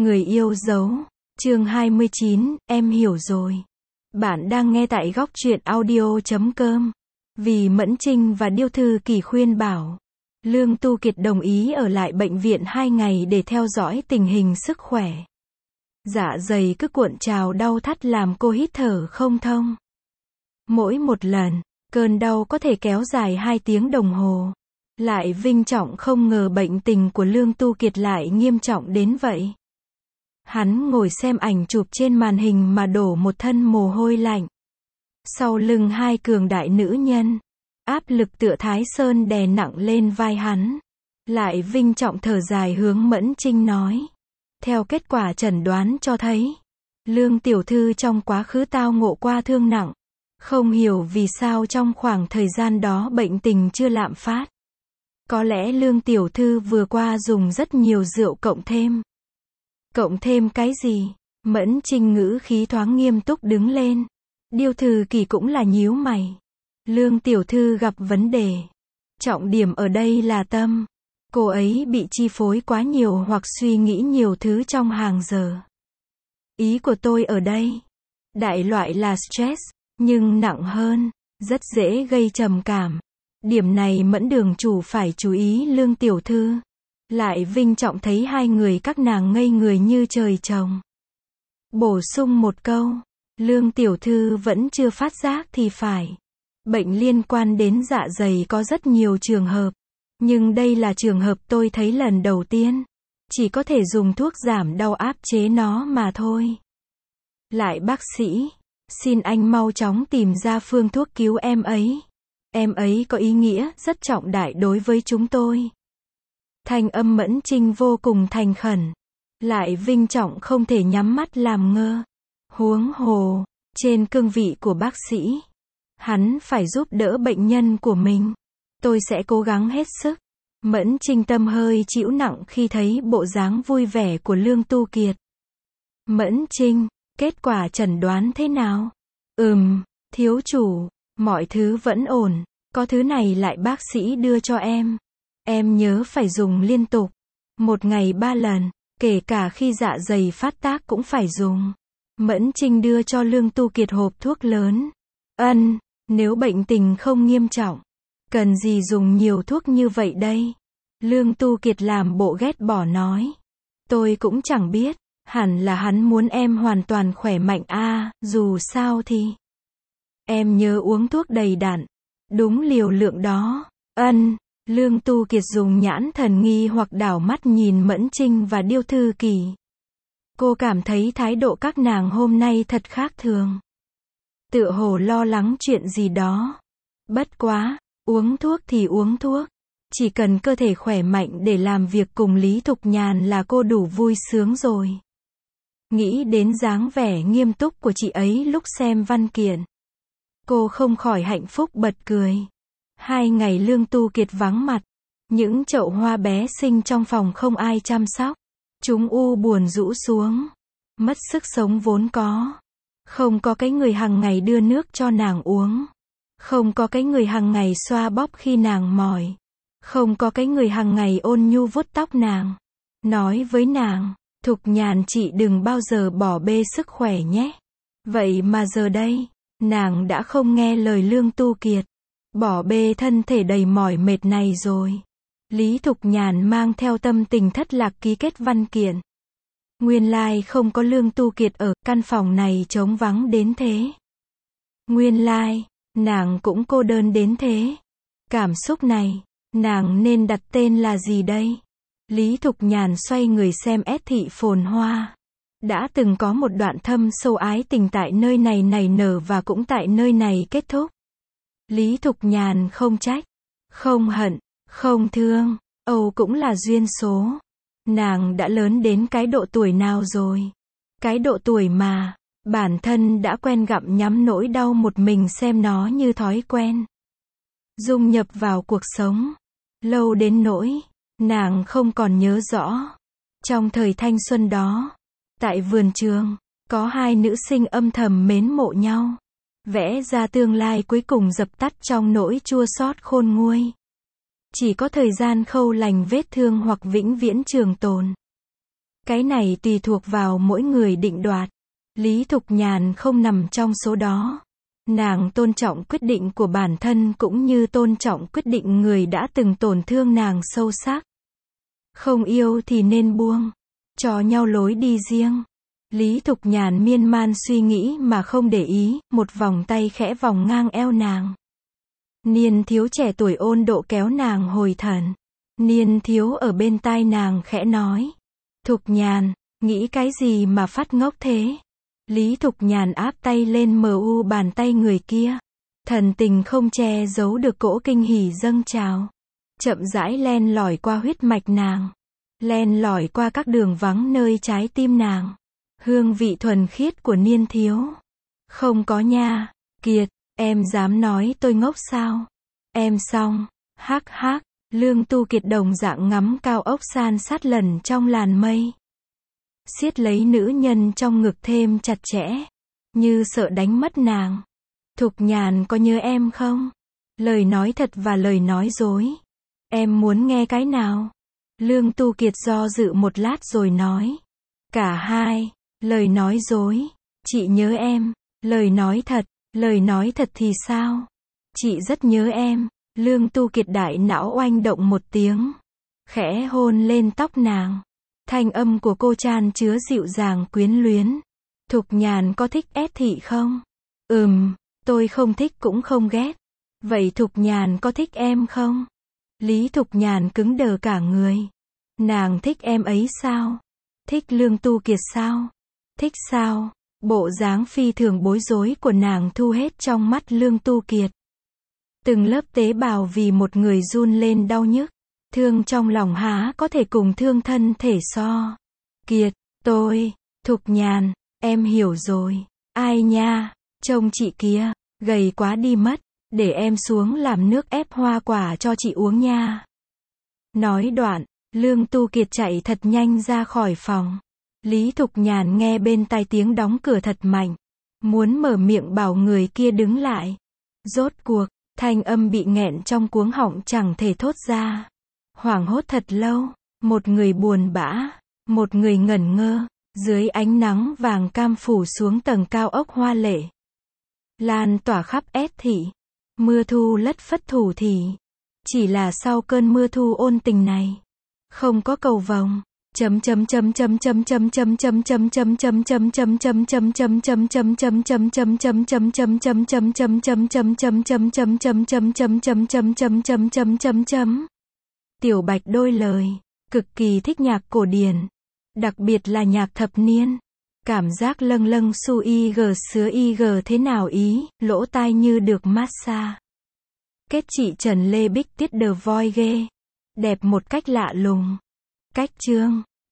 Người yêu dấu. Chương 29, em hiểu rồi. Bạn đang nghe tại góc truyện audio.com. Vì Mẫn Trinh và Điêu Thư Kỳ khuyên bảo, Lương Tu Kiệt đồng ý ở lại bệnh viện 2 ngày để theo dõi tình hình sức khỏe. Dạ dày cứ cuộn trào đau thắt làm cô hít thở không thông. Mỗi một lần, cơn đau có thể kéo dài 2 tiếng đồng hồ. Lại Vinh Trọng không ngờ bệnh tình của Lương Tu Kiệt lại nghiêm trọng đến vậy. Hắn ngồi xem ảnh chụp trên màn hình mà đổ một thân mồ hôi lạnh. Sau lưng hai cường đại nữ nhân, áp lực tựa Thái Sơn đè nặng lên vai hắn. Lại Vinh Trọng thở dài hướng Mẫn Trinh nói. Theo kết quả chẩn đoán cho thấy, Lương tiểu thư trong quá khứ tao ngộ qua thương nặng. Không hiểu vì sao trong khoảng thời gian đó bệnh tình chưa lạm phát. Có lẽ Lương tiểu thư vừa qua dùng rất nhiều rượu cộng thêm. Cộng thêm cái gì? Mẫn Trinh ngữ khí thoáng nghiêm túc đứng lên. Điêu Thư Kỳ cũng là nhíu mày. Lương tiểu thư gặp vấn đề. Trọng điểm ở đây là tâm. Cô ấy bị chi phối quá nhiều hoặc suy nghĩ nhiều thứ trong hàng giờ. Ý của tôi ở đây, đại loại là stress, nhưng nặng hơn, rất dễ gây trầm cảm. Điểm này Mẫn đường chủ phải chú ý. Lương tiểu thư. Lại Vinh Trọng thấy hai người các nàng ngây người như trời trồng. Bổ sung một câu, Lương tiểu thư vẫn chưa phát giác thì phải. Bệnh liên quan đến dạ dày có rất nhiều trường hợp, nhưng đây là trường hợp tôi thấy lần đầu tiên. Chỉ có thể dùng thuốc giảm đau áp chế nó mà thôi. Lại bác sĩ, xin anh mau chóng tìm ra phương thuốc cứu em ấy. Em ấy có ý nghĩa rất trọng đại đối với chúng tôi. Thanh âm Mẫn Trinh vô cùng thành khẩn. Lại Vinh Trọng không thể nhắm mắt làm ngơ. Huống hồ, trên cương vị của bác sĩ, hắn phải giúp đỡ bệnh nhân của mình. Tôi sẽ cố gắng hết sức. Mẫn Trinh tâm hơi chịu nặng khi thấy bộ dáng vui vẻ của Lương Tu Kiệt. Mẫn Trinh, kết quả chẩn đoán thế nào? Thiếu chủ, mọi thứ vẫn ổn. Có thứ này lại bác sĩ đưa cho em. Em nhớ phải dùng liên tục. 1 ngày 3 lần, kể cả khi dạ dày phát tác cũng phải dùng. Mẫn Trinh đưa cho Lương Tu Kiệt hộp thuốc lớn. Nếu bệnh tình không nghiêm trọng, cần gì dùng nhiều thuốc như vậy đây? Lương Tu Kiệt làm bộ ghét bỏ nói. Tôi cũng chẳng biết, hẳn là hắn muốn em hoàn toàn khỏe mạnh dù sao thì. Em nhớ uống thuốc đầy đặn, đúng liều lượng đó. Lương Tu Kiệt dùng nhãn thần nghi hoặc đảo mắt nhìn Mẫn Trinh và Điêu Thư Kỳ. Cô cảm thấy thái độ các nàng hôm nay thật khác thường. Tựa hồ lo lắng chuyện gì đó. Bất quá, uống thuốc thì uống thuốc. Chỉ cần cơ thể khỏe mạnh để làm việc cùng Lý Thục Nhàn là cô đủ vui sướng rồi. Nghĩ đến dáng vẻ nghiêm túc của chị ấy lúc xem văn kiện, cô không khỏi hạnh phúc bật cười. 2 ngày Lương Tu Kiệt vắng mặt. Những chậu hoa bé xinh trong phòng không ai chăm sóc. Chúng u buồn rũ xuống. Mất sức sống vốn có. Không có cái người hàng ngày đưa nước cho nàng uống. Không có cái người hàng ngày xoa bóp khi nàng mỏi. Không có cái người hàng ngày ôn nhu vuốt tóc nàng. Nói với nàng, Thục Nhàn chị đừng bao giờ bỏ bê sức khỏe nhé. Vậy mà giờ đây, nàng đã không nghe lời Lương Tu Kiệt. Bỏ bê thân thể đầy mỏi mệt này rồi. Lý Thục Nhàn mang theo tâm tình thất lạc ký kết văn kiện. Nguyên lai không có Lương Tu Kiệt ở, căn phòng này trống vắng đến thế. Nguyên lai, nàng cũng cô đơn đến thế. Cảm xúc này, nàng nên đặt tên là gì đây? Lý Thục Nhàn xoay người xem S thị phồn hoa. Đã từng có một đoạn thâm sâu ái tình tại nơi này nảy nở và cũng tại nơi này kết thúc. Lý Thục Nhàn không trách, không hận, không thương, cũng là duyên số. Nàng đã lớn đến cái độ tuổi nào rồi? Cái độ tuổi mà, bản thân đã quen gặm nhắm nỗi đau một mình xem nó như thói quen. Dung nhập vào cuộc sống. Lâu đến nỗi, nàng không còn nhớ rõ. Trong thời thanh xuân đó, tại vườn trường, có 2 nữ sinh âm thầm mến mộ nhau. Vẽ ra tương lai cuối cùng dập tắt trong nỗi chua xót khôn nguôi. Chỉ có thời gian khâu lành vết thương hoặc vĩnh viễn trường tồn. Cái này tùy thuộc vào mỗi người định đoạt. Lý Thục Nhàn không nằm trong số đó. Nàng tôn trọng quyết định của bản thân cũng như tôn trọng quyết định người đã từng tổn thương nàng sâu sắc. Không yêu thì nên buông, cho nhau lối đi riêng. Lý Thục Nhàn miên man suy nghĩ mà không để ý, một vòng tay khẽ vòng ngang eo nàng. Niên Thiếu trẻ tuổi ôn độ kéo nàng hồi thần. Niên Thiếu ở bên tai nàng khẽ nói. Thục Nhàn, nghĩ cái gì mà phát ngốc thế? Lý Thục Nhàn áp tay lên mu bàn tay người kia. Thần tình không che giấu được cỗ kinh hỉ dâng trào. Chậm rãi len lỏi qua huyết mạch nàng. Len lỏi qua các đường vắng nơi trái tim nàng. Hương vị thuần khiết của Niên Thiếu. Không có nha, Kiệt, em dám nói tôi ngốc sao? Em xong, hắc hắc, Lương Tu Kiệt đồng dạng ngắm cao ốc san sát lần trong làn mây. Siết lấy nữ nhân trong ngực thêm chặt chẽ, như sợ đánh mất nàng. Thục Nhàn có nhớ em không? Lời nói thật và lời nói dối. Em muốn nghe cái nào? Lương Tu Kiệt do dự một lát rồi nói. Cả hai. Lời nói dối. Chị nhớ em. Lời nói thật thì sao? Chị rất nhớ em. Lương Tu Kiệt đại não oanh động một tiếng. Khẽ hôn lên tóc nàng. Thanh âm của cô chan chứa dịu dàng quyến luyến. Thục Nhàn có thích ép thị không? Tôi không thích cũng không ghét. Vậy Thục Nhàn có thích em không? Lý Thục Nhàn cứng đờ cả người. Nàng thích em ấy sao? Thích Lương Tu Kiệt sao? Thích sao? Bộ dáng phi thường bối rối của nàng thu hết trong mắt Lương Tu Kiệt. Từng lớp tế bào vì một người run lên đau nhức. Thương trong lòng há có thể cùng thương thân thể so. Kiệt, Thục Nhàn, em hiểu rồi. Ai nha, trông chị kia, gầy quá đi mất. Để em xuống làm nước ép hoa quả cho chị uống nha. Nói đoạn, Lương Tu Kiệt chạy thật nhanh ra khỏi phòng. Lý Thục Nhàn nghe bên tai tiếng đóng cửa thật mạnh. Muốn mở miệng bảo người kia đứng lại. Rốt cuộc, thanh âm bị nghẹn trong cuống họng chẳng thể thốt ra. Hoảng hốt thật lâu, một người buồn bã, một người ngẩn ngơ, dưới ánh nắng vàng cam phủ xuống tầng cao ốc hoa lệ. Lan tỏa khắp S thị. Mưa thu lất phất thủ thị. Chỉ là sau cơn mưa thu ôn tình này, không có cầu vồng. Tiểu Bạch đôi lời, cực kỳ thích nhạc cổ điển, đặc biệt là nhạc thập niên. Cảm giác lâng lâng su y g sứa y g thế nào ý, lỗ tai như được massage. Kết chị Trần Lê Bích tiết The Voice ghê. Đẹp một cách lạ lùng. Cách chương